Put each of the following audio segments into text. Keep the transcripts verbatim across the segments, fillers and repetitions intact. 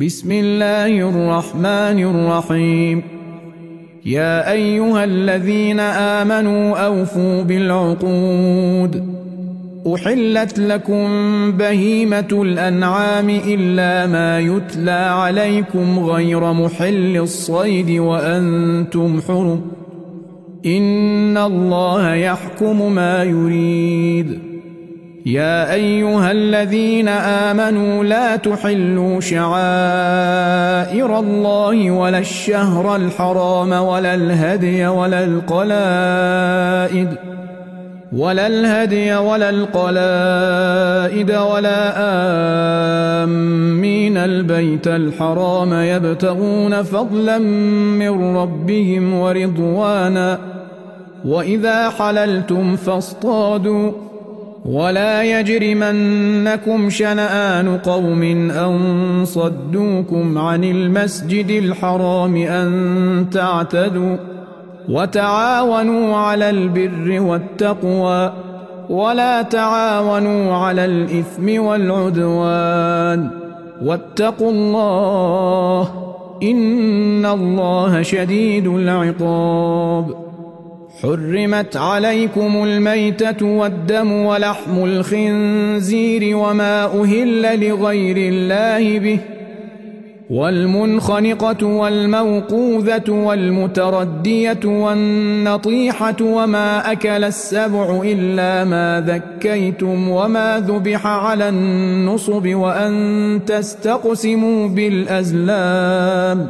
بسم الله الرحمن الرحيم. يا أيها الذين آمنوا أوفوا بالعقود. أحلت لكم بهيمة الأنعام إلا ما يتلى عليكم غير محل الصيد وأنتم حرم. إن الله يحكم ما يريد. يا أيها الذين آمنوا لا تحلوا شعائر الله ولا الشهر الحرام ولا الهدي ولا القلائد ولا الهدي ولا القلائد ولا آمين البيت الحرام يبتغون فضلا من ربهم ورضوانا. وإذا حللتم فاصطادوا ولا يجرمنكم شنآن قوم أن صدوكم عن المسجد الحرام أن تعتدوا. وتعاونوا على البر والتقوى ولا تعاونوا على الإثم والعدوان واتقوا الله إن الله شديد العقاب. حرمت عليكم الميتة والدم ولحم الخنزير وما أهل لغير الله به والمنخنقة والموقوذة والمتردية والنطيحة وما أكل السبع إلا ما ذكيتم وما ذبح على النصب وأن تستقسموا بالأزلام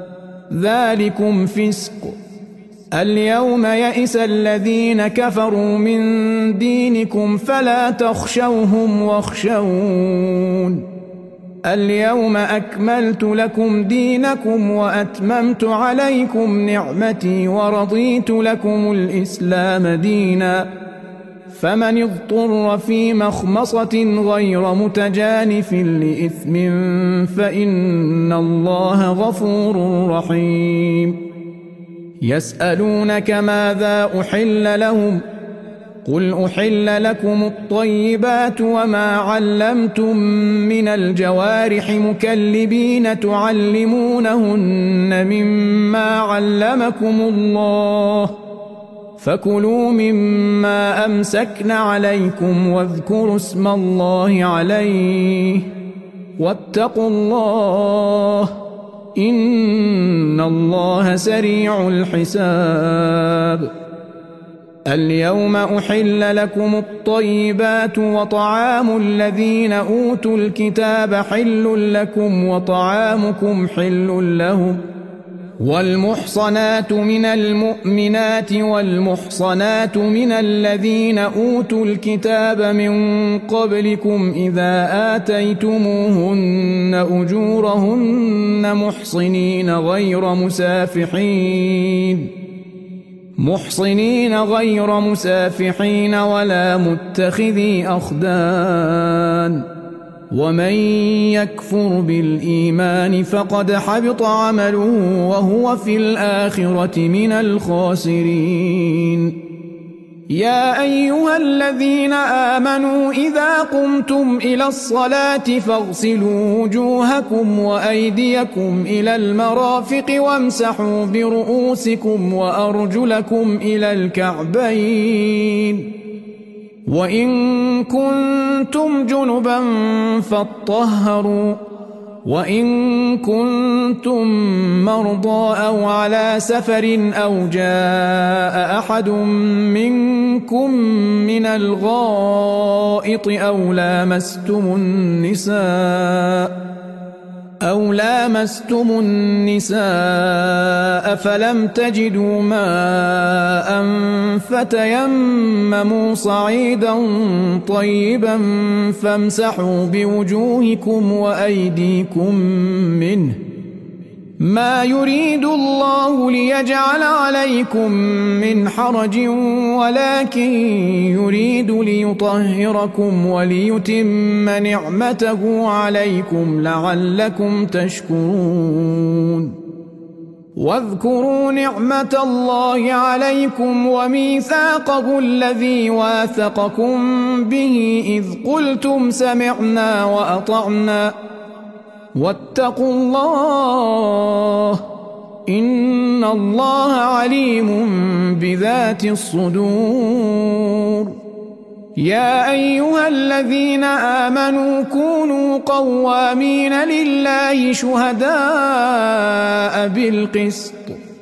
ذلكم فسق. اليوم يئس الذين كفروا من دينكم فلا تخشوهم واخشون. اليوم أكملت لكم دينكم وأتممت عليكم نعمتي ورضيت لكم الإسلام دينا. فمن اضطر في مخمصة غير متجانف لإثم فإن الله غفور رحيم. يسألونك ماذا أحل لهم قل أحل لكم الطيبات وما علمتم من الجوارح مكلبين تعلمونهن مما علمكم الله فكلوا مما أمسكن عليكم واذكروا اسم الله عليه واتقوا الله إن الله سريع الحساب. اليوم أحل لكم الطيبات وطعام الذين أوتوا الكتاب حل لكم وطعامكم حل لهم. والمحصنات من المؤمنات والمحصنات من الذين أوتوا الكتاب من قبلكم إذا آتيتموهن أجورهن محصنين غير مسافحين محصنين غير مسافحين ولا متخذي أخدان. ومن يكفر بالإيمان فقد حبط عمله وهو في الآخرة من الخاسرين. يا أيها الذين آمنوا إذا قمتم إلى الصلاة فاغسلوا وجوهكم وأيديكم إلى المرافق وامسحوا برؤوسكم وأرجلكم إلى الكعبين. وإن كنتم جنبا فاطهروا وإن كنتم مرضى أو على سفر أو جاء أحد منكم من الغائط أو لامستم النساء أو لامستم النساء فلم تجدوا ماء فتيمموا صعيدا طيبا فامسحوا بوجوهكم وأيديكم منه ما يريد الله ليجعل عليكم من حرج ولكن يريد ليطهركم وليتم نعمته عليكم لعلكم تشكرون. واذكروا نعمة الله عليكم وميثاقه الذي واثقكم به إذ قلتم سمعنا وأطعنا واتقوا الله إن الله عليم بذات الصدور. يا أيها الذين آمنوا كونوا قوامين لله شهداء بالقسط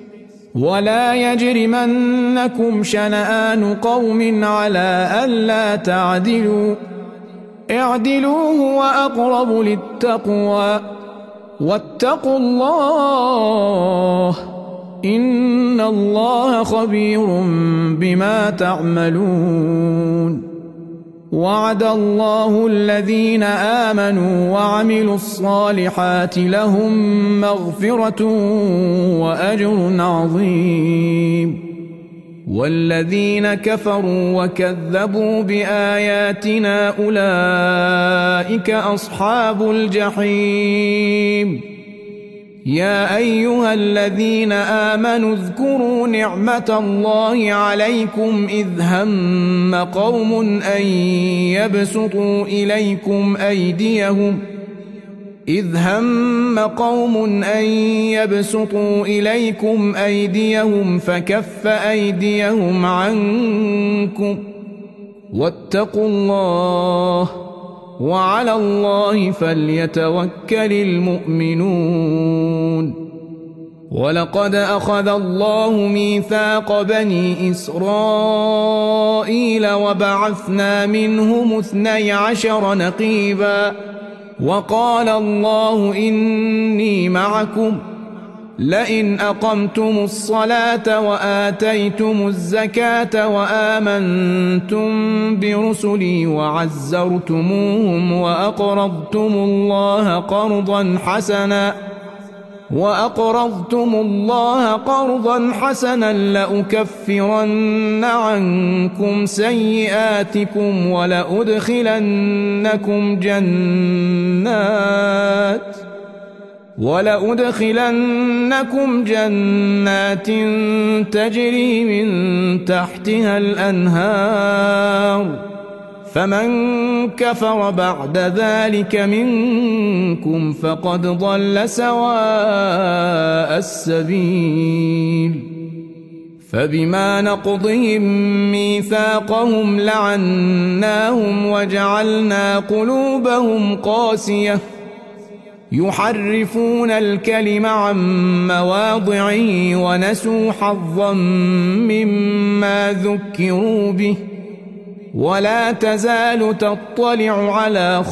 ولا يجرمنكم شنآن قوم على ألا تعدلوا اعدلوا هو أقرب للتقوى واتقوا الله إن الله خبير بما تعملون. وعد الله الذين آمنوا وعملوا الصالحات لهم مغفرة وأجر عظيم. والذين كفروا وكذبوا بآياتنا أولئك أصحاب الجحيم. يا أيها الذين آمنوا اذكروا نعمة الله عليكم إذ هم قوم أن يبسطوا إليكم أيديهم إذ هم قوم أن يبسطوا إليكم أيديهم فكف أيديهم عنكم واتقوا الله وعلى الله فليتوكل المؤمنون. ولقد أخذ الله ميثاق بني إسرائيل وبعثنا منهم اثني عشر نقيبا وقال الله إني معكم لئن أقمتم الصلاة وآتيتم الزكاة وآمنتم برسلي وعزرتموهم وأقرضتم الله قرضا حسنا وأقرضتم الله قرضا حسنا لأكفرن عنكم سيئاتكم ولأدخلنكم جنات ولأدخلنكم جنات تجري من تحتها الأنهار فمن كفر بعد ذلك منكم فقد ضل سواء السبيل. فبما نقضهم ميثاقهم لعناهم وجعلنا قلوبهم قاسية يحرفون الكلم عن مواضعه ونسوا حظا مما ذكروا به ولا تزال تطلع على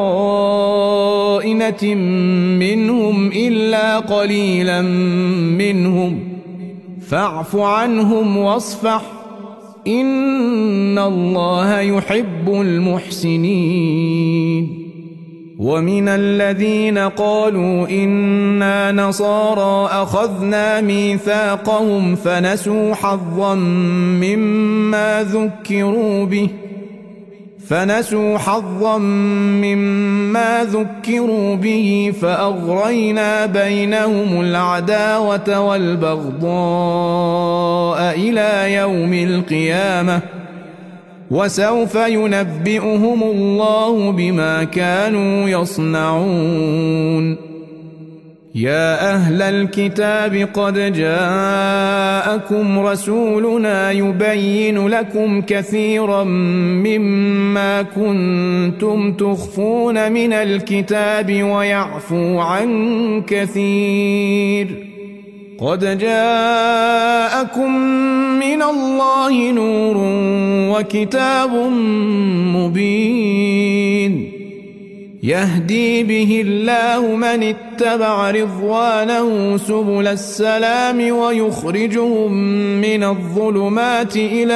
خائنة منهم إلا قليلا منهم فاعف عنهم واصفح إن الله يحب المحسنين. ومن الذين قالوا إنا نصارى أخذنا ميثاقهم فنسوا حظا مما ذكروا به فنسوا حظا مما ذكروا به فأغرينا بينهم العداوة والبغضاء إلى يوم القيامة وسوف ينبئهم الله بما كانوا يصنعون. يا أهل الكتاب قد جاءكم رسولنا يبين لكم كثيرا مما كنتم تخفون من الكتاب ويعفو عن كثير. قد جاءكم من الله نور وكتاب مبين يهدي به الله من اتبع رضوانه سبل السلام ويخرجهم من الظلمات إلى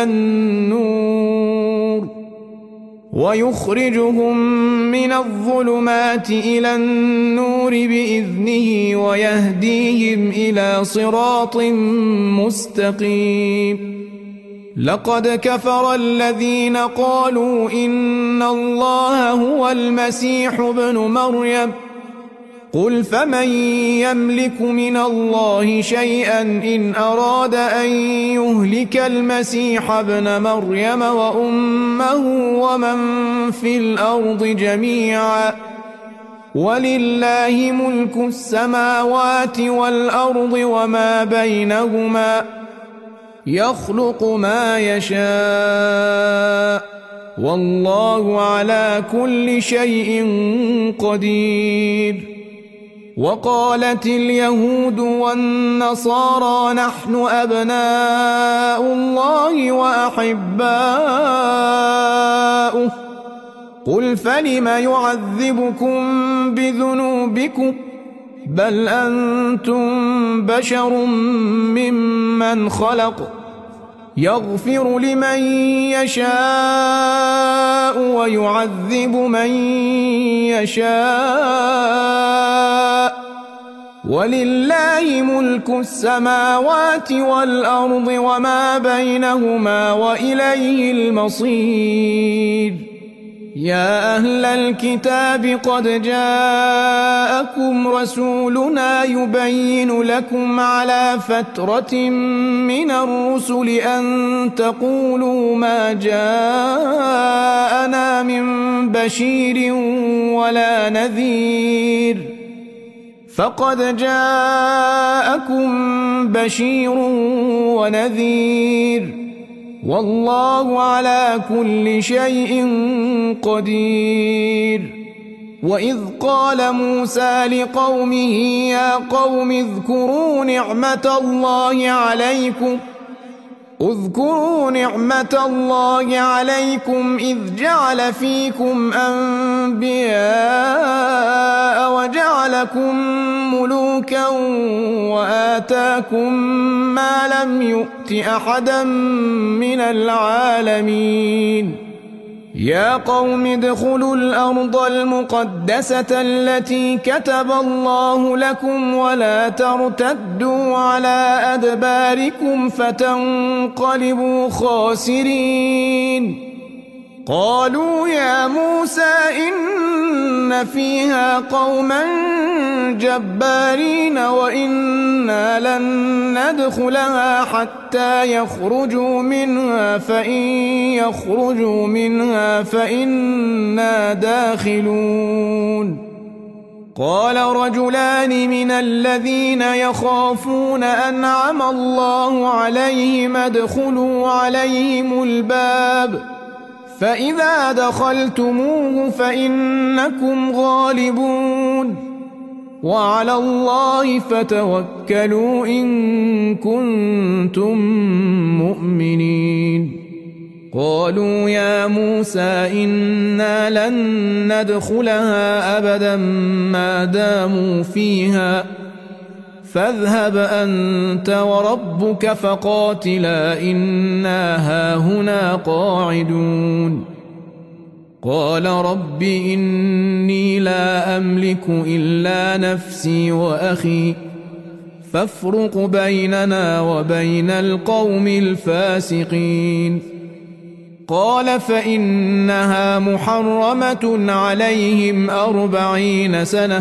النور ويخرجهم من الظلمات إلى النور بإذنه ويهديهم إلى صراط مستقيم. لقد كفر الذين قالوا إن الله هو المسيح ابن مريم قل فمن يملك من الله شيئا إن أراد أن يهلك المسيح ابن مريم وأمه ومن في الأرض جميعا ولله ملك السماوات والأرض وما بينهما يخلق ما يشاء والله على كل شيء قدير. وقالت اليهود والنصارى نحن أبناء الله وأحباؤه قل فلم يعذبكم بذنوبكم بل أنتم بشر ممن خلق يغفر لمن يشاء ويعذب من يشاء ولله ملك السماوات والأرض وما بينهما وإليه المصير. يا أهل الكتاب قد جاءكم رسولنا يبين لكم على فترة من الرسل أن تقولوا ما جاءنا من بشير ولا نذير فقد جاءكم بشير ونذير والله على كل شيء قدير. وإذ قال موسى لقومه يا قوم اذكروا نعمة الله عليكم اذكروا نعمة الله عليكم إذ جعل فيكم أنبياء وجعلكم ملوكا وآتاكم ما لم يؤت أحدا من العالمين. يا قوم ادخلوا الأرض المقدسة التي كتب الله لكم ولا ترتدوا على أدباركم فتنقلبوا خاسرين. قالوا يا موسى إن فيها قوما جبارين وإنا لن ندخلها حتى يخرجوا منها فإن يخرجوا منها فإنا داخلون. قال رجلان من الذين يخافون أنعم الله عليهم ادخلوا عليهم الباب فإذا دخلتموه فإنكم غالبون وعلى الله فتوكلوا إن كنتم مؤمنين. قالوا يا موسى إنا لن ندخلها أبدا ما داموا فيها فاذهب أنت وربك فقاتلا إنا هاهنا قاعدون. قال رب إني لا أملك إلا نفسي وأخي فافرق بيننا وبين القوم الفاسقين. قال فإنها محرمة عليهم أربعين سنة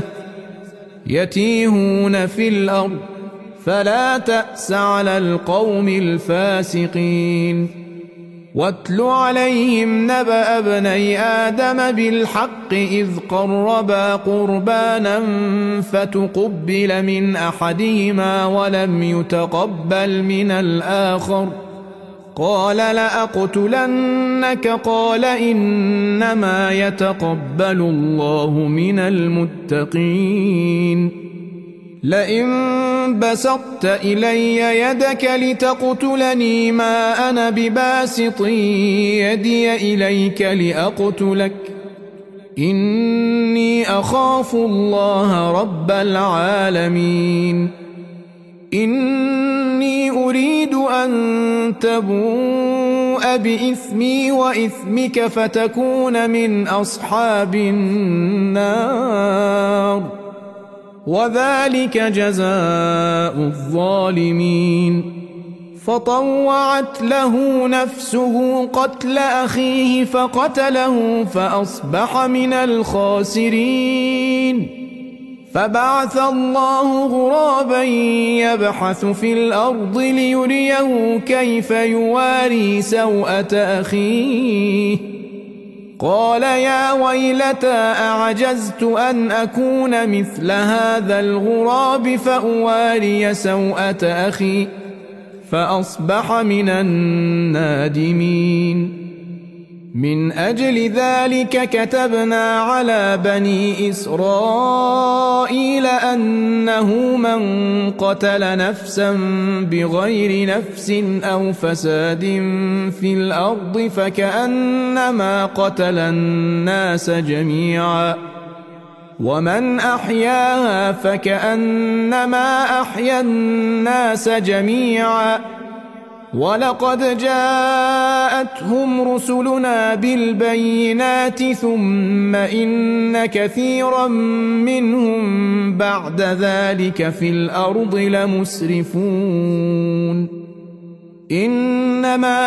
يتيهون في الأرض فلا تأس على القوم الفاسقين. واتل عليهم نبأ ابني آدم بالحق إذ قربا قربانا فتقبل من أحدهما ولم يتقبل من الآخر قال لأقتلنك قال إنما يتقبل الله من المتقين. لئن بسطت إلي يدك لتقتلني ما أنا بباسط يدي إليك لأقتلك إني أخاف الله رب العالمين. إني أريد أن تبوء بإثمي وإثمك فتكون من أصحاب النار وذلك جزاء الظالمين. فطوعت له نفسه قتل أخيه فقتله فأصبح من الخاسرين. فبعث الله غرابا يبحث في الأرض ليريه كيف يواري سوءة أخيه قال يا ويلتى أعجزت أن أكون مثل هذا الغراب فأواري سوءة أخي فأصبح من النادمين. من أجل ذلك كتبنا على بني إسرائيل أنه من قتل نفسا بغير نفس أو فساد في الأرض فكأنما قتل الناس جميعا ومن أحياها فكأنما أحيا الناس جميعا ولقد جاءتهم رسلنا بالبينات ثم إن كثيرا منهم بعد ذلك في الأرض لمسرفون. إنما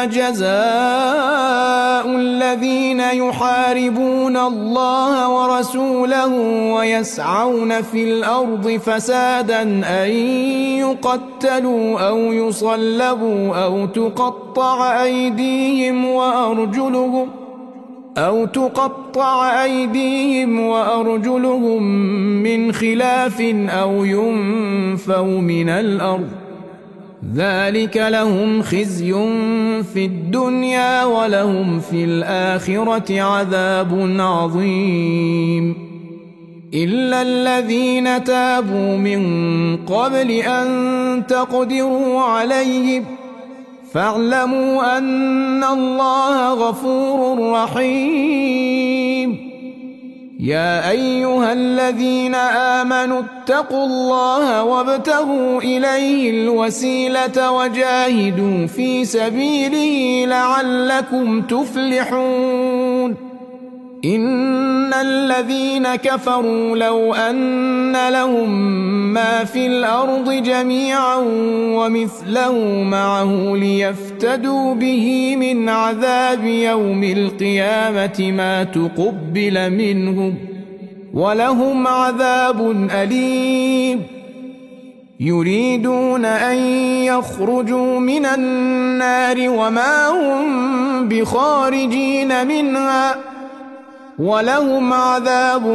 جزاء الذين يحاربون الله ورسوله ويسعون في الأرض فسادا أن يقتلوا أو يصلبوا أو تقطع أيديهم وأرجلهم أو تقطع أيديهم وأرجلهم من خلاف أو ينفوا من الأرض ذلك لهم خزي في الدنيا ولهم في الآخرة عذاب عظيم. إلا الذين تابوا من قبل أن تقدروا عليهم فاعلموا أن الله غفور رحيم. يا أيها الذين آمنوا اتقوا الله وابتغوا إليه الوسيلة وجاهدوا في سبيله لعلكم تفلحون. إن الذين كفروا لو أن لهم ما في الأرض جميعا ومثله معه ليفتدوا به من عذاب يوم القيامة ما تقبل منهم ولهم عذاب أليم. يريدون أن يخرجوا من النار وما هم بخارجين منها ولهم عذاب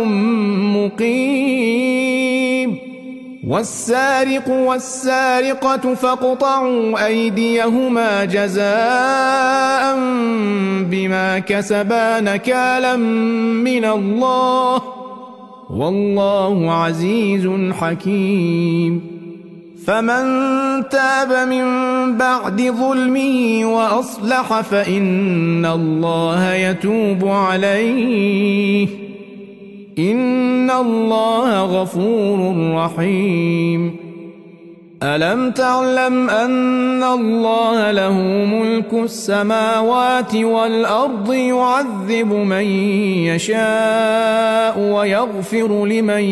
مقيم. والسارق والسارقة فاقطعوا أيديهما جزاء بما كسبا نكالا من الله والله عزيز حكيم. فمن تاب من بعد ظلمه وأصلح فإن الله يتوب عليه إن الله غفور رحيم. ألم تعلم أن الله له ملك السماوات والأرض يعذب من يشاء ويغفر لمن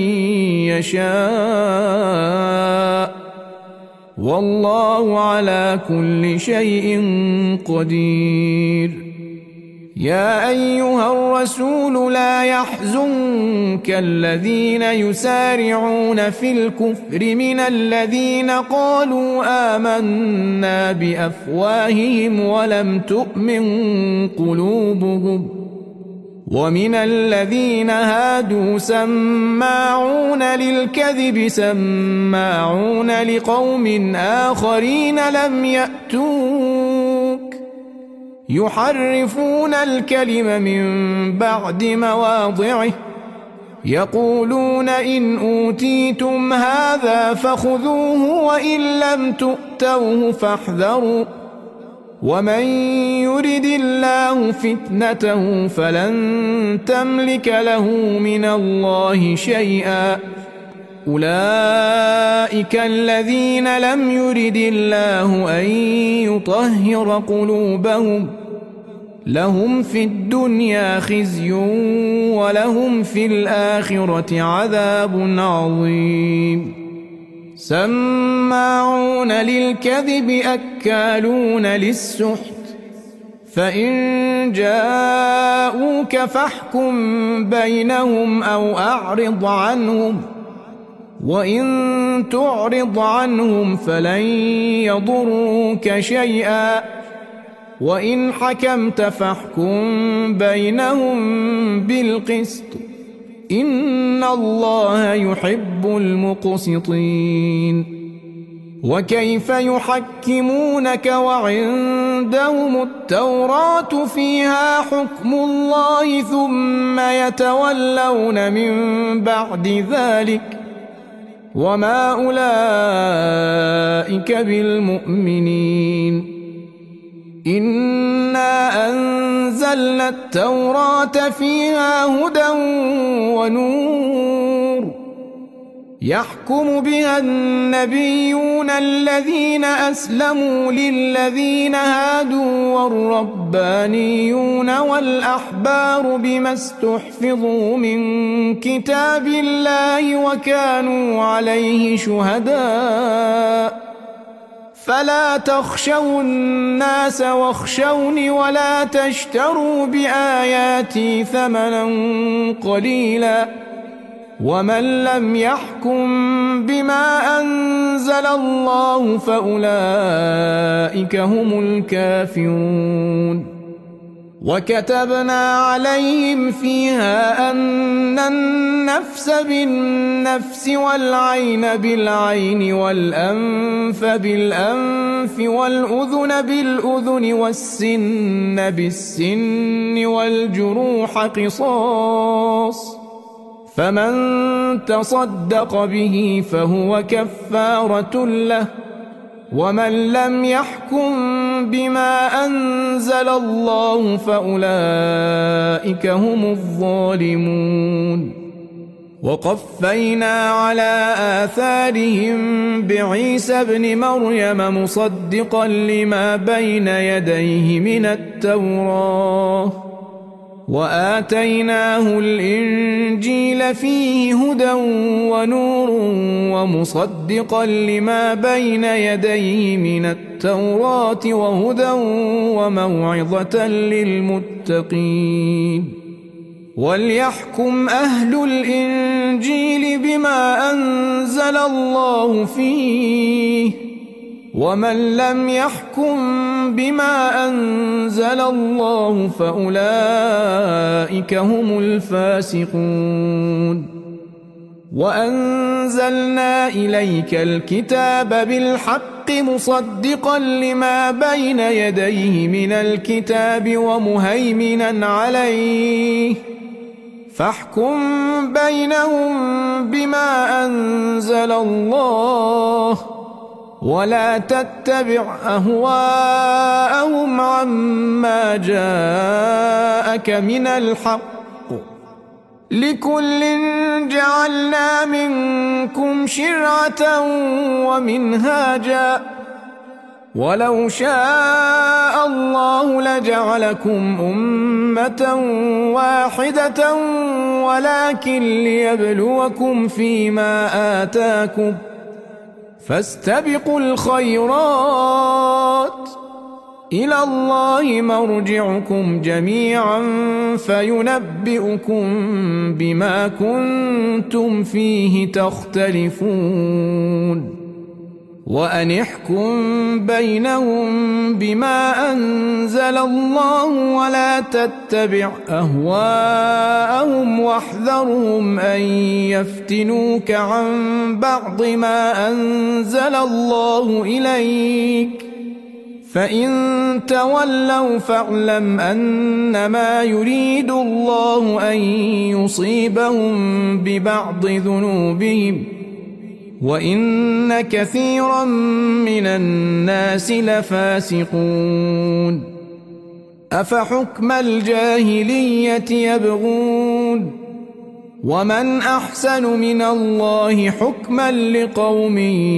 يشاء والله على كل شيء قدير. يا أيها الرسول لا يحزنك الذين يسارعون في الكفر من الذين قالوا آمنا بأفواههم ولم تؤمن قلوبهم ومن الذين هادوا سماعون للكذب سماعون لقوم آخرين لم يأتوك يحرفون الكلم من بعد مواضعه يقولون إن أوتيتم هذا فخذوه وإن لم تؤتوه فاحذروا ومن يرد الله فتنته فلن تملك له من الله شيئا أولئك الذين لم يرد الله أن يطهر قلوبهم لهم في الدنيا خزي ولهم في الآخرة عذاب عظيم. سماعون للكذب أكالون للسحت فإن جاءوك فاحكم بينهم أو أعرض عنهم وإن تعرض عنهم فلن يضروك شيئا وإن حكمت فاحكم بينهم بالقسط إن الله يحب المقسطين. وكيف يحكمونك وعندهم التوراة فيها حكم الله ثم يتولون من بعد ذلك وما أولئك بالمؤمنين. إنا أنزلنا التوراة فيها هدى ونور يحكم بها النبيون الذين أسلموا للذين هادوا والربانيون والأحبار بما استحفظوا من كتاب الله وكانوا عليه شهداء فلا تخشوا الناس واخشوني ولا تشتروا بآياتي ثمنا قليلا ومن لم يحكم بما أنزل الله فأولئك هم الكافرون. وكتبنا عليهم فيها أن النفس بالنفس والعين بالعين والأنف بالأنف والأذن بالأذن والسن بالسن والجروح قصاص فمن تصدق به فهو كفارة له ومن لم يحكم بما أنزل الله فأولئك هم الظالمون. وقفينا على آثارهم بعيسى ابن مريم مصدقا لما بين يديه من التوراة وآتيناه الإنجيل فيه هدى ونور ومصدقا لما بين يديه من التوراة وهدى وموعظة للمتقين. وليحكم أهل الإنجيل بما أنزل الله فيه ومن لم يحكم بما أنزل الله فأولئك هم الفاسقون. وأنزلنا إليك الكتاب بالحق مصدقا لما بين يديه من الكتاب ومهيمنا عليه فاحكم بينهم بما أنزل الله ولا تتبع أهواءهم عما جاءك من الحق لكل جعلنا منكم شرعة ومنهاجا ولو شاء الله لجعلكم أمة واحدة ولكن ليبلوكم فيما آتاكم فاستبقوا الخيرات إلى الله مرجعكم جميعا فينبئكم بما كنتم فيه تختلفون. وأن احكم بينهم بما أنزل الله ولا تتبع أهواءهم واحذرهم أن يفتنوك عن بعض ما أنزل الله إليك فإن تولوا فاعلم أنما يريد الله أن يصيبهم ببعض ذنوبهم وإن كثيرا من الناس لفاسقون. أفحكم الجاهلية يبغون ومن أحسن من الله حكما لقوم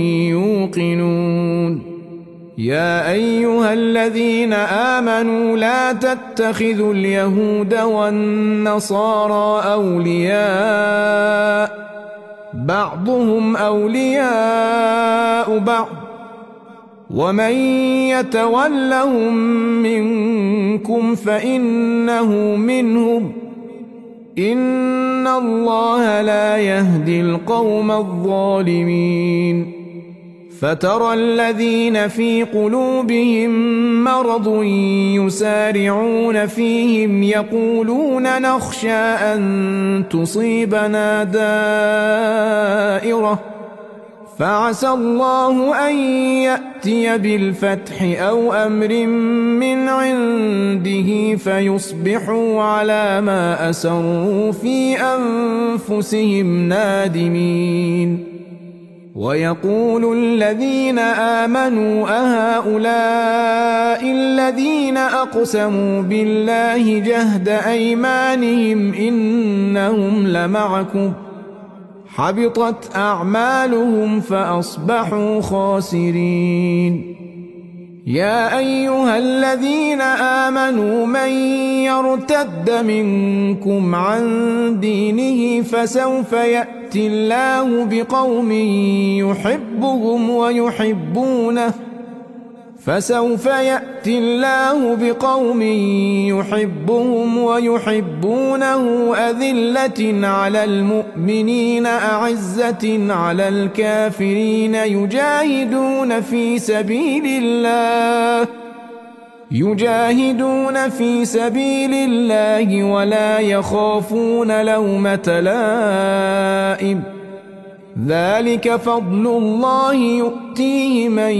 يوقنون. يا أيها الذين آمنوا لا تتخذوا اليهود والنصارى أولياء بعضهم أولياء بعض ومن يتولهم منكم فإنه منهم إن الله لا يهدي القوم الظالمين. فترى الذين في قلوبهم مرض يسارعون فيهم يقولون نخشى أن تصيبنا دائرة فعسى الله أن يأتي بالفتح أو أمر من عنده فيصبحوا على ما أسروا في أنفسهم نادمين ويقول الذين آمنوا أهؤلاء الذين أقسموا بالله جهد أيمانهم إنهم لمعكم حبطت أعمالهم فأصبحوا خاسرين يا أيها الذين آمنوا من يرتد منكم عن دينه فسوف يأتي الله بقوم يحبهم ويحبونه فسوف يأتي الله بقوم يحبهم ويحبونه أذلة على المؤمنين أعزة على الكافرين يجاهدون في سبيل الله يجاهدون في سبيل الله ولا يخافون لومة لائم ذلك فضل الله يؤتيه من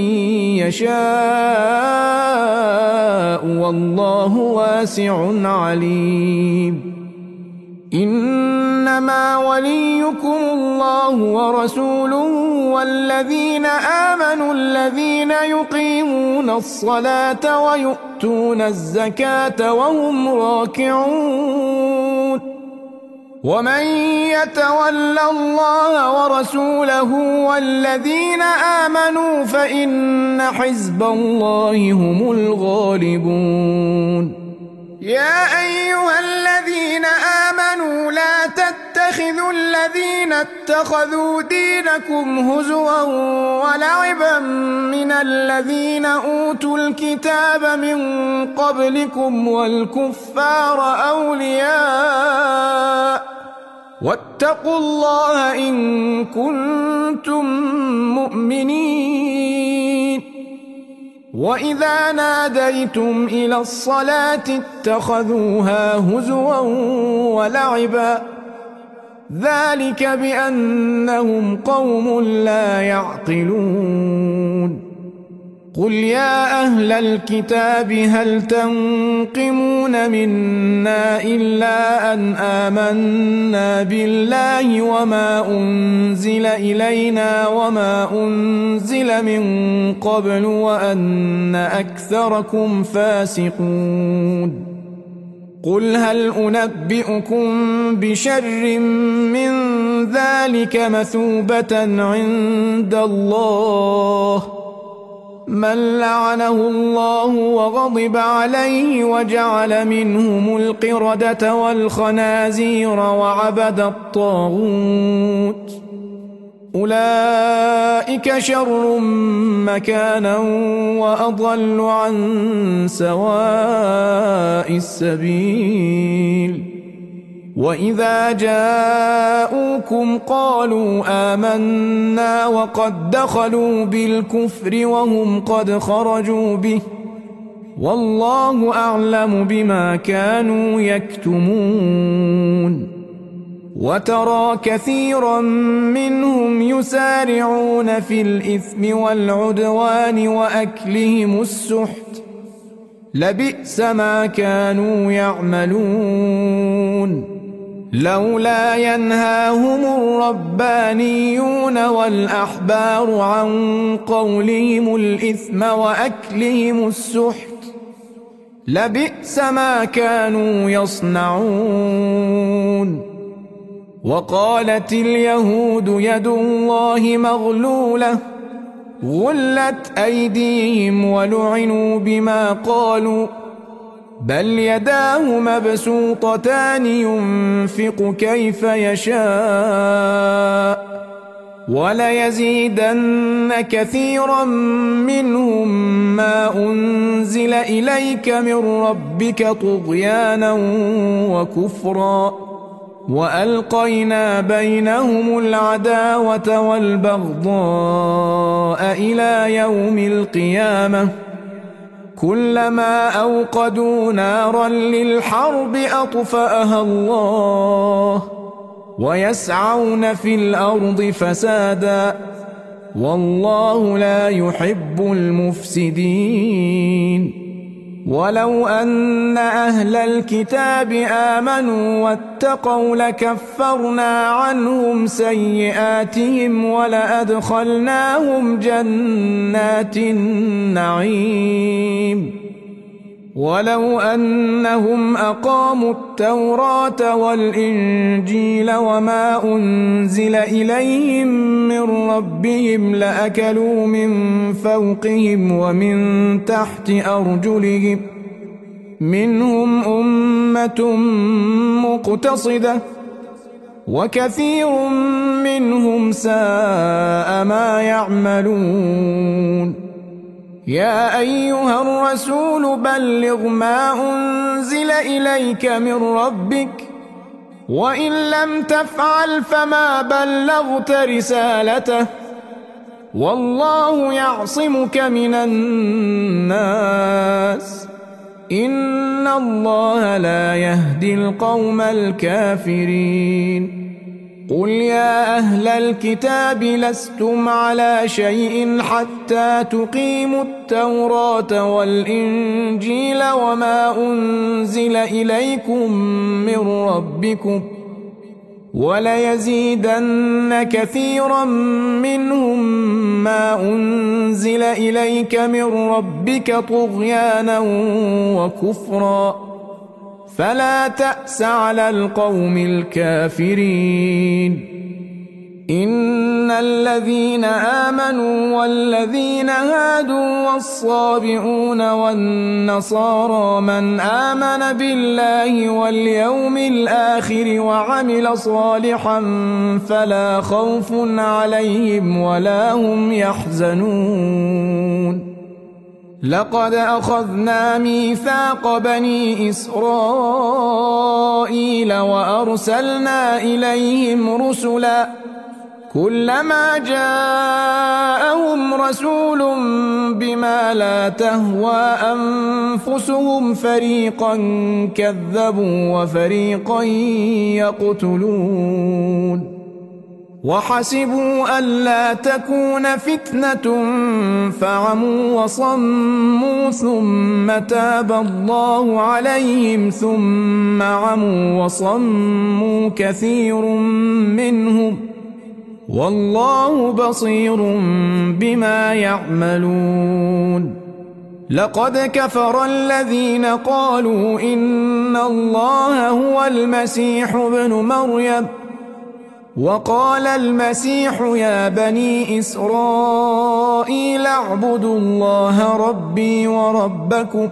يشاء والله واسع عليم إنما وليكم الله ورسوله والذين آمنوا الذين يقيمون الصلاة ويؤتون الزكاة وهم راكعون ومن يتول الله ورسوله والذين آمنوا فإن حزب الله هم الغالبون يا أيها الذين آمنوا لا تتخذوا الذين اتخذوا دينكم هزوا ولعبا من الذين أوتوا الكتاب من قبلكم والكفار أولياء واتقوا الله إن كنتم مؤمنين وإذا ناديتم إلى الصلاة اتخذوها هزوا ولعبا ذلك بأنهم قوم لا يعقلون قل يا أهل الكتاب هل تنقمون منا إلا أن آمنا بالله وما أنزل إلينا وما أنزل من قبل وأن أكثركم فاسقون قل هل أنبئكم بشر من ذلك مثوبة عند الله من لعنه الله وغضب عليه وجعل منهم القردة والخنازير وعبد الطاغوت أولئك شر مكانا وأضل عن سواء السبيل وإذا جاءوكم قالوا آمنا وقد دخلوا بالكفر وهم قد خرجوا به والله أعلم بما كانوا يكتمون وترى كثيرا منهم يسارعون في الإثم والعدوان وأكلهم السحت لبئس ما كانوا يعملون لولا ينهاهم الربانيون والأحبار عن قولهم الإثم وأكلهم السحت لبئس ما كانوا يصنعون وقالت اليهود يد الله مغلولة غلت أيديهم ولعنوا بما قالوا بل يداه مبسوطتان ينفق كيف يشاء وليزيدن كثيرا منهم ما أنزل إليك من ربك طغيانا وكفرا وألقينا بينهم العداوة والبغضاء البقاء إلى يوم القيامة كلما أوقدوا نارا للحرب أطفأها الله ويسعون في الأرض فسادا والله لا يحب المفسدين ولو أن أهل الكتاب آمنوا واتقوا لكفرنا عنهم سيئاتهم ولأدخلناهم جنات النعيم ولو أنهم أقاموا التوراة والإنجيل وما أنزل إليهم من ربهم لأكلوا من فوقهم ومن تحت أرجلهم منهم أمة مقتصدة وكثير منهم ساء ما يعملون يا أيها الرسول بلغ ما أنزل إليك من ربك وإن لم تفعل فما بلغت رسالته والله يعصمك من الناس إن الله لا يهدي القوم الكافرين قل يا أهل الكتاب لستم على شيء حتى تقيموا التوراة والإنجيل وما أنزل إليكم من ربكم وليزيدن كثيرا منهم ما أنزل إليك من ربك طغيانا وكفرا فلا تأس على القوم الكافرين إن الذين آمنوا والذين هادوا والصابئون والنصارى من آمن بالله واليوم الآخر وعمل صالحا فلا خوف عليهم ولا هم يحزنون لقد أخذنا ميثاق بني إسرائيل وأرسلنا إليهم رسلا كلما جاءهم رسول بما لا تهوى أنفسهم فريقا كذبوا وفريقا يقتلون وحسبوا ألا تكون فتنة فعموا وصموا ثم تاب الله عليهم ثم عموا وصموا كثير منهم والله بصير بما يعملون لقد كفر الذين قالوا إن الله هو المسيح ابن مريم وقال المسيح يا بني إسرائيل اعبدوا الله ربي وربكم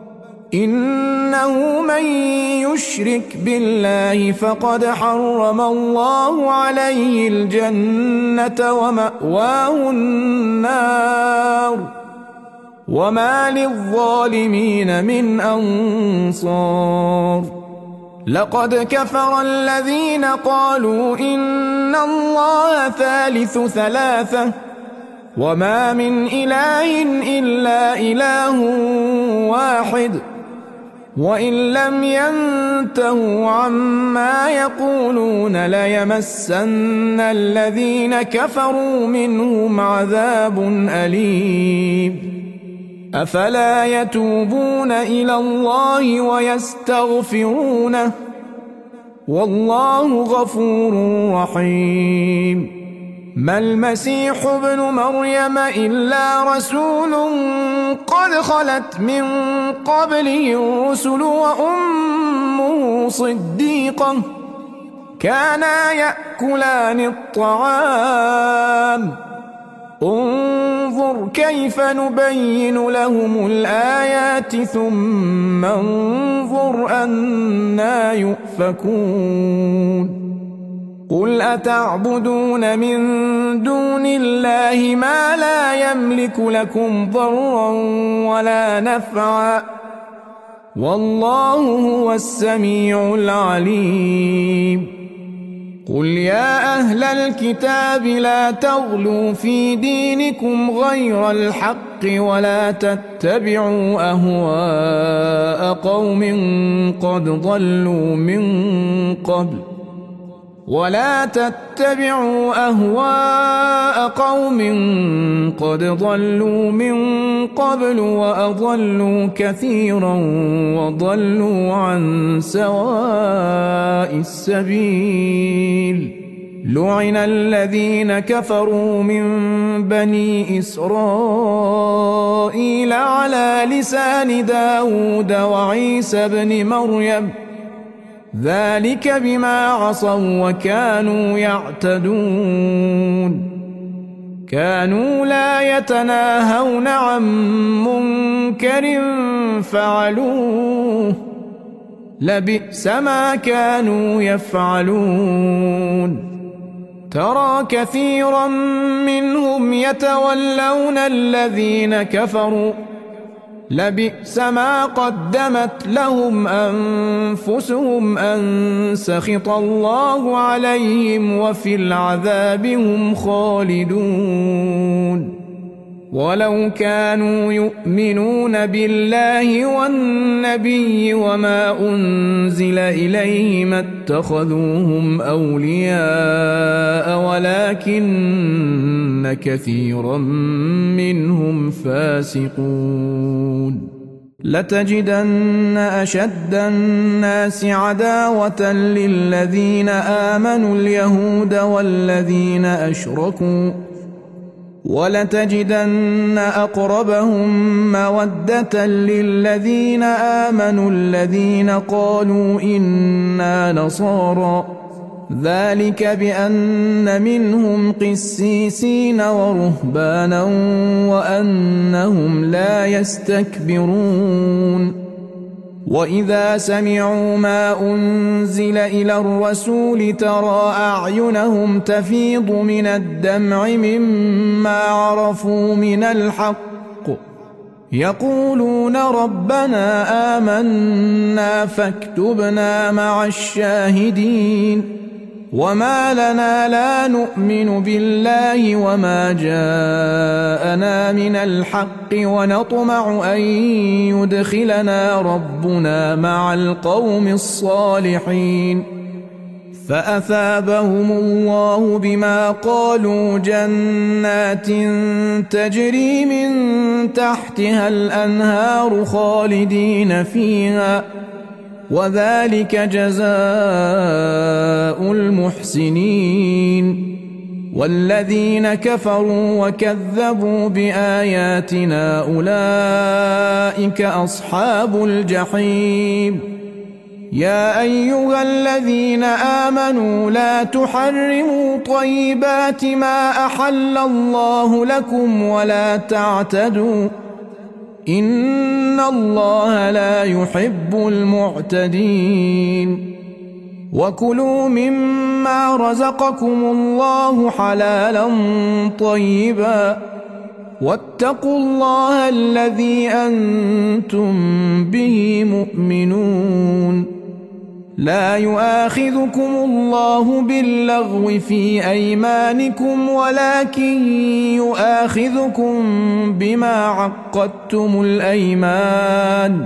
إنه من يشرك بالله فقد حرم الله عليه الجنة ومأواه النار وما للظالمين من أنصار لقد كفر الذين قالوا إن الله ثالث ثلاثة وما من إله إلا إله واحد وإن لم ينتهوا عما يقولون ليمسن الذين كفروا منهم عذاب أليم أفلا يتوبون إلى الله ويستغفرونه والله غفور رحيم ما المسيح ابن مريم إلا رسول قد خلت من قبله الرسل وأمه صديقة كانا يأكلان الطعام انظر كيف نبين لهم الآيات ثم انظر أنى يؤفكون قل أتعبدون من دون الله ما لا يملك لكم ضرا ولا نفعا والله هو السميع العليم قل يا أهل الكتاب لا تغلوا في دينكم غير الحق ولا تتبعوا أهواء قوم قد ضلوا من قبل ولا تتبعوا أهواء قوم قد ضلوا من قبل وأضلوا كثيرا وضلوا عن سواء السبيل لعن الذين كفروا من بني إسرائيل على لسان داود وعيسى بن مريم ذلك بما عصوا وكانوا يعتدون كانوا لا يتناهون عن منكر فعلوه لبئس ما كانوا يفعلون ترى كثيرا منهم يتولون الذين كفروا لبئس ما قدمت لهم أنفسهم أن سخط الله عليهم وفي العذاب هم خالدون ولو كانوا يؤمنون بالله والنبي وما أنزل إليه ما اتخذوهم أولياء ولكن كثيرا منهم فاسقون لتجدن أشد الناس عداوة للذين آمنوا اليهود والذين أشركوا ولتجدن أقربهم مودة للذين آمنوا الذين قالوا إنا نصارى ذلك بأن منهم قسيسين ورهبانا وأنهم لا يستكبرون وإذا سمعوا ما أنزل إلى الرسول ترى أعينهم تفيض من الدمع مما عرفوا من الحق يقولون ربنا آمنا فاكتبنا مع الشاهدين وما لنا لا نؤمن بالله وما جاءنا من الحق ونطمع أن يدخلنا ربنا مع القوم الصالحين فأثابهم الله بما قالوا جنات تجري من تحتها الأنهار خالدين فيها وذلك جزاء المحسنين والذين كفروا وكذبوا بآياتنا أولئك أصحاب الجحيم يا أيها الذين آمنوا لا تحرموا طيبات ما أحل الله لكم ولا تعتدوا إن الله لا يحب المعتدين وكلوا مما رزقكم الله حلالا طيبا واتقوا الله الذي أنتم به مؤمنون لا يؤاخذكم الله باللغو في أيمانكم ولكن يؤاخذكم بما عقدتم الأيمان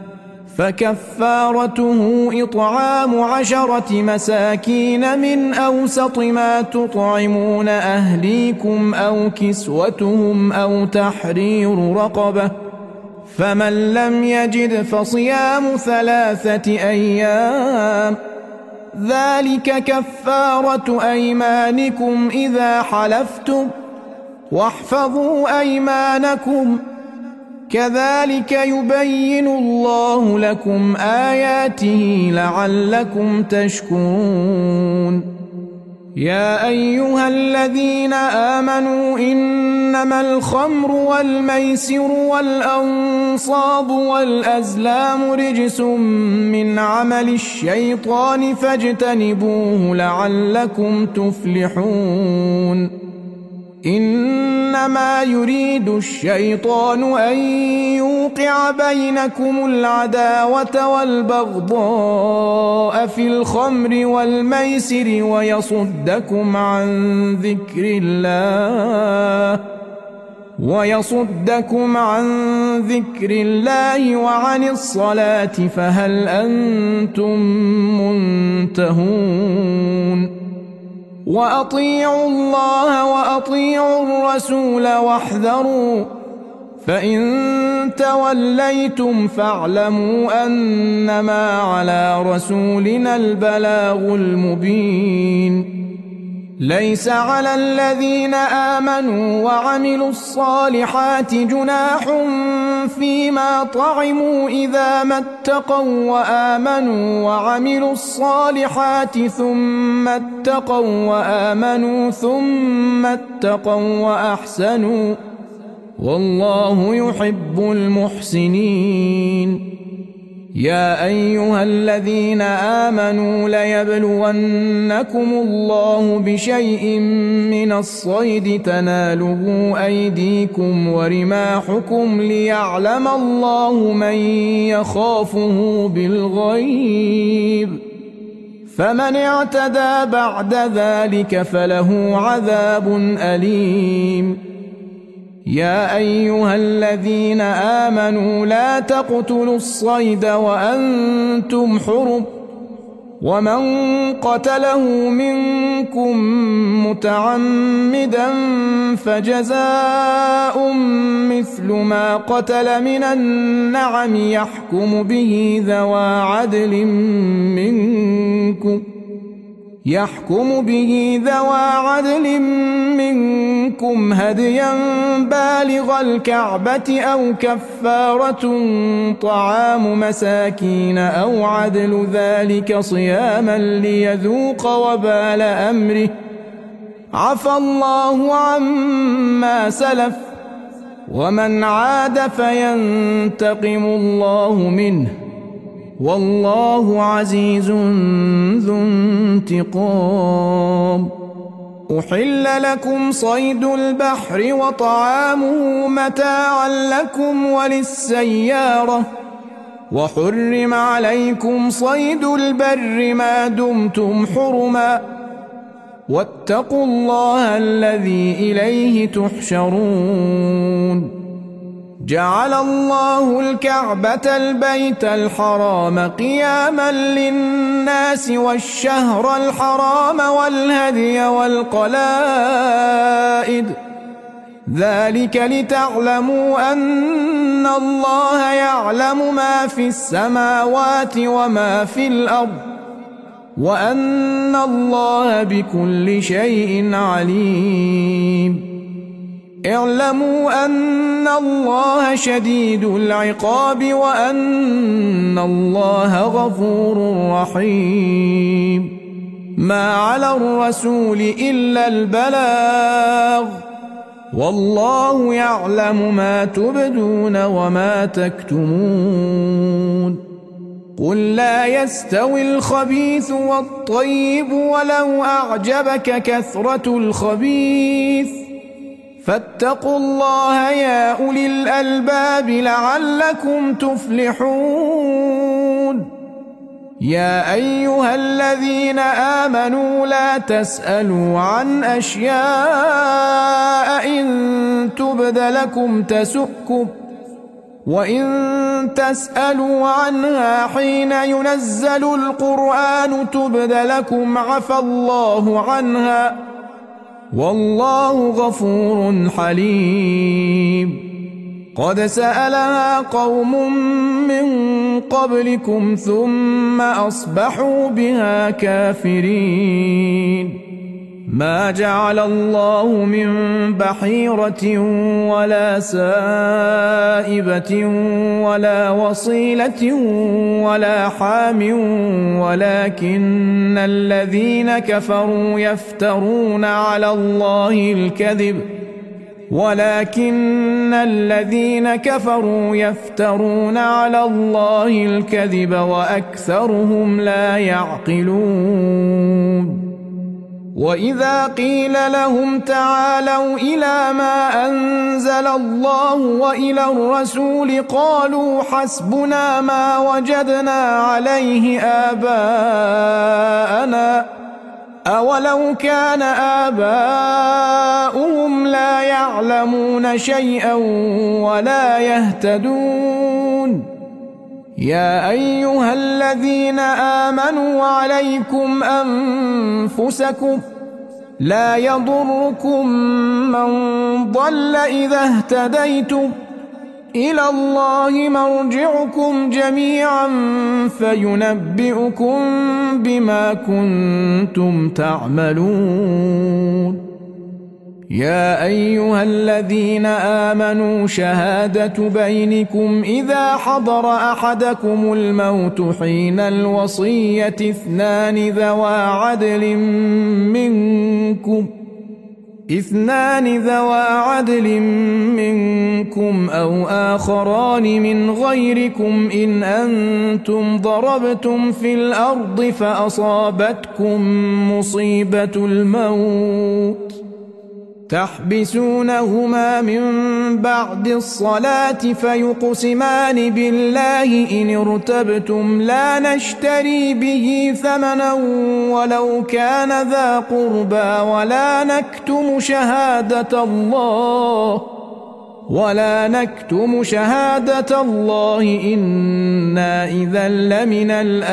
فكفارته إطعام عشرة مساكين من أوسط ما تطعمون أهليكم أو كسوتهم أو تحرير رقبة فمن لم يجد فصيام ثلاثة أيام ذلك كفارة أيمانكم إذا حلفتم واحفظوا أيمانكم كذلك يبين الله لكم آياته لعلكم تشكرون يا أيها الذين آمنوا إنما الخمر والميسر والأنصاب والأزلام رجس من عمل الشيطان فاجتنبوه لعلكم تفلحون إنما يريد الشيطان أن يوقع بينكم العداوة والبغضاء في الخمر والميسر ويصدكم عن ذكر الله ويصدكم عن ذكر الله وعن الصلاة فهل أنتم منتهون وأطيعوا الله وأطيعوا الرسول واحذروا فإن توليتم فاعلموا أنما على رسولنا البلاغ المبين ليس على الذين آمنوا وعملوا الصالحات جناح فيما طعموا إذا ما اتقوا وآمنوا وعملوا الصالحات ثم اتقوا وآمنوا ثم اتقوا وأحسنوا والله يحب المحسنين يا أيها الذين آمنوا ليبلونكم الله بشيء من الصيد تناله أيديكم ورماحكم ليعلم الله من يخافه بالغيب فمن اعتدى بعد ذلك فله عذاب أليم يا أيها الذين آمنوا لا تقتلوا الصيد وأنتم حرم ومن قتله منكم متعمدا فجزاء مثل ما قتل من النعم يحكم به ذوى عدل منكم يحكم به ذوى عدل منكم هديا بالغ الكعبة أو كفارة طعام مساكين أو عدل ذلك صياما ليذوق وبال أمره عفى الله عما سلف ومن عاد فينتقم الله منه والله عزيز ذو انتقام أحل لكم صيد البحر وطعامه متاعا لكم وللسيارة وحرم عليكم صيد البر ما دمتم حرما واتقوا الله الذي إليه تحشرون جعل الله الكعبة البيت الحرام قياما للناس والشهر الحرام والهدي والقلائد ذلك لتعلموا أن الله يعلم ما في السماوات وما في الأرض وأن الله بكل شيء عليم اعلموا أن الله شديد العقاب وأن الله غفور رحيم ما على الرسول إلا البلاغ والله يعلم ما تبدون وما تكتمون قل لا يستوي الخبيث والطيب ولو أعجبك كثرة الخبيث فاتقوا الله يا أولي الألباب لعلكم تفلحون يا أيها الذين آمنوا لا تسألوا عن أشياء إن تبد لكم تسؤكم وإن تسألوا عنها حين ينزل القرآن تبد لكم عفى الله عنها والله غفور حليم قد سألها قوم من قبلكم ثم أصبحوا بها كافرين ما جعل الله من بحيرة ولا سائبة ولا وصيلة ولا حام ولكن الذين كفروا يفترون على الله الكذب ولكن الذين كفروا يفترون على الله الكذب وأكثرهم لا يعقلون وإذا قيل لهم تعالوا إلى ما أنزل الله وإلى الرسول قالوا حسبنا ما وجدنا عليه آباءنا أولو كان آباؤهم لا يعلمون شيئا ولا يهتدون يا أيها الذين آمنوا عليكم أنفسكم لا يضركم من ضل إذا اهتديتم إلى الله مرجعكم جميعا فينبئكم بما كنتم تعملون يا أيها الذين آمنوا شهادة بينكم إذا حضر أحدكم الموت حين الوصية اثنان ذوى عدل منكم اثنان ذوى عدل منكم أو آخران من غيركم إن أنتم ضربتم في الأرض فأصابتكم مصيبة الموت تحبسونهما من بعد الصلاة فيقسمان بالله إن ارتبتم لا نشتري به ثمنا ولو كان ذا قربى ولا نكتم شهادة الله ولا نكتم شهادة الله إنا إذا لمن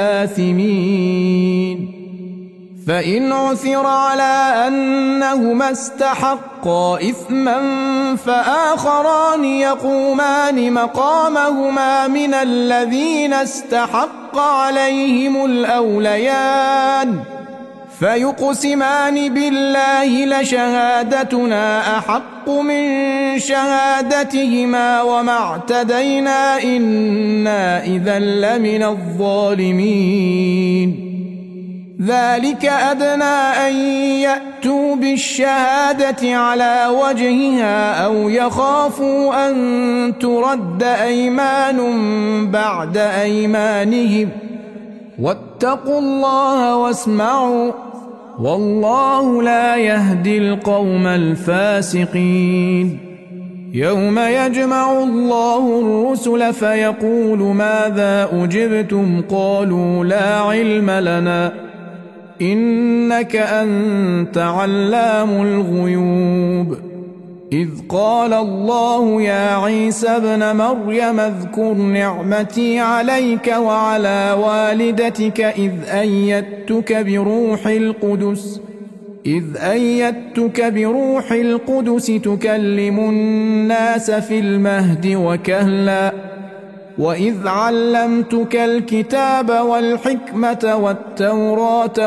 الآثمين فإن عثر على أنهما استحقا إثما فآخران يقومان مقامهما من الذين استحق عليهم الأوليان فيقسمان بالله لشهادتنا أحق من شهادتهما وما اعتدينا إنا إذا لمن الظالمين ذلك أدنى أن يأتوا بالشهادة على وجهها أو يخافوا أن ترد أيمان بعد أيمانهم واتقوا الله واسمعوا والله لا يهدي القوم الفاسقين يوم يجمع الله الرسل فيقول ماذا أجبتم قالوا لا علم لنا إنك أنت علام الغيوب إذ قال الله يا عيسى ابن مريم اذكر نعمتي عليك وعلى والدتك إذ أيدتك بروح القدس إذ أيدتك بروح القدس تكلم الناس في المهد وكهلا وإذ علمتك الكتاب والحكمة والتوراة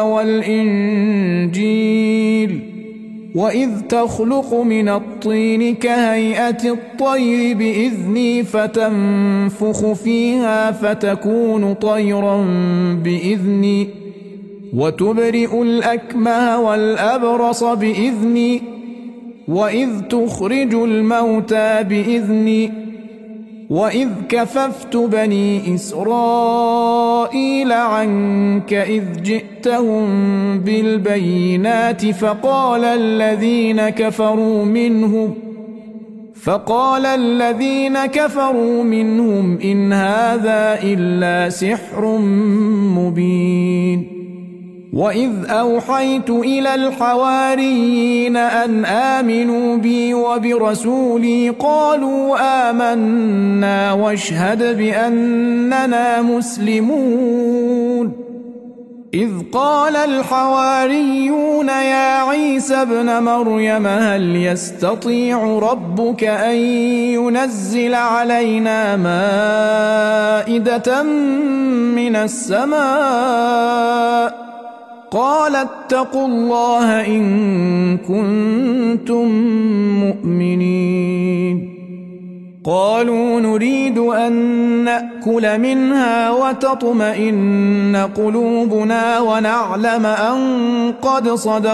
والإنجيل وإذ تخلق من الطين كهيئة الطير بإذني فتنفخ فيها فتكون طيرا بإذني وتبرئ الأكمه والأبرص بإذني وإذ تخرج الموتى بإذني وإذ كففت بني إسرائيل عنك إذ جئتهم بالبينات فقال الذين كفروا منهم فقال الذين كفروا منهم إن هذا إلا سحر مبين وإذ أوحيت إلى الحواريين أن آمنوا بي وبرسولي قالوا آمنا واشهد بأننا مسلمون إذ قال الحواريون يا عيسى ابن مريم هل يستطيع ربك أن ينزل علينا مائدة من السماء قال اتقوا الله إن كنتم مؤمنين قالوا نريد أن نأكل منها وتطمئن قلوبنا ونعلم أن قد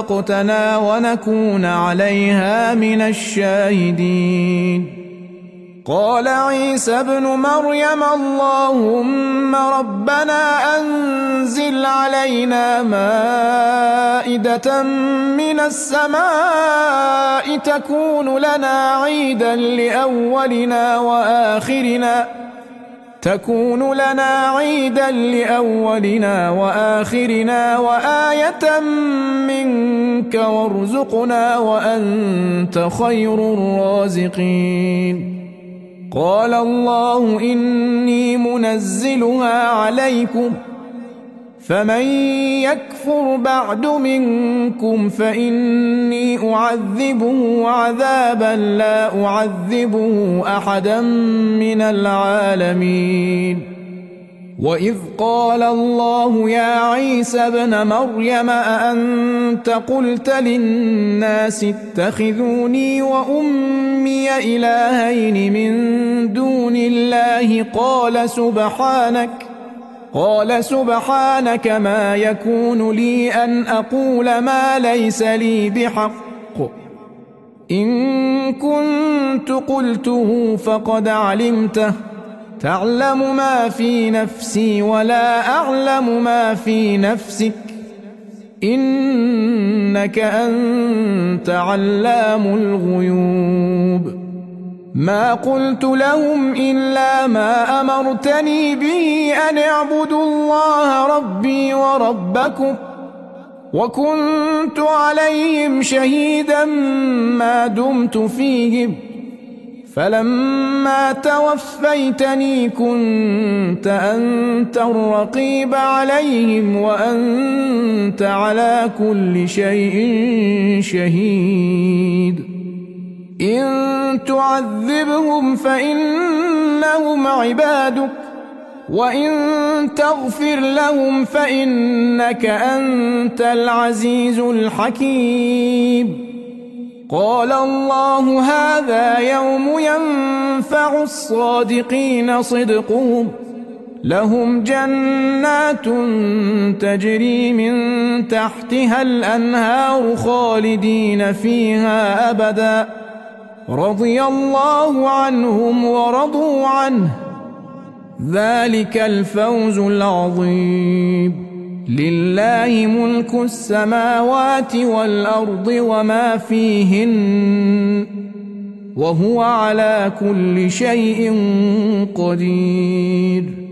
صدقتنا ونكون عليها من الشاهدين قال عيسى ابن مريم اللهم ربنا أنزل علينا مائدة من السماء تكون لنا عيدا لأولنا وآخرنا تكون لنا عيدا لأولنا وآخرنا وآية منك وارزقنا وأنت خير الرازقين قال الله إني منزلها عليكم فمن يكفر بعد منكم فإني أعذبه عذابا لا أعذبه أحدا من العالمين وإذ قال الله يا عيسى ابن مريم أأنت قلت للناس اتخذوني وأمي إلهين من دون الله قال سبحانك قال سبحانك ما يكون لي أن أقول ما ليس لي بحق إن كنت قلته فقد علمته تعلم ما في نفسي ولا أعلم ما في نفسك إنك أنت علام الغيوب ما قلت لهم إلا ما أمرتني به أن اعبدوا الله ربي وربكم وكنت عليهم شهيدا ما دمت فيهم فلما توفيتني كنت أنت الرقيب عليهم وأنت على كل شيء شهيد إن تعذبهم فإنهم عبادك وإن تغفر لهم فإنك أنت العزيز الحكيم قال الله هذا يوم ينفع الصادقين صدقهم لهم جنات تجري من تحتها الأنهار خالدين فيها أبدا رضي الله عنهم ورضوا عنه ذلك الفوز العظيم لله ملك السماوات والأرض وما فيهن وهو على كل شيء قدير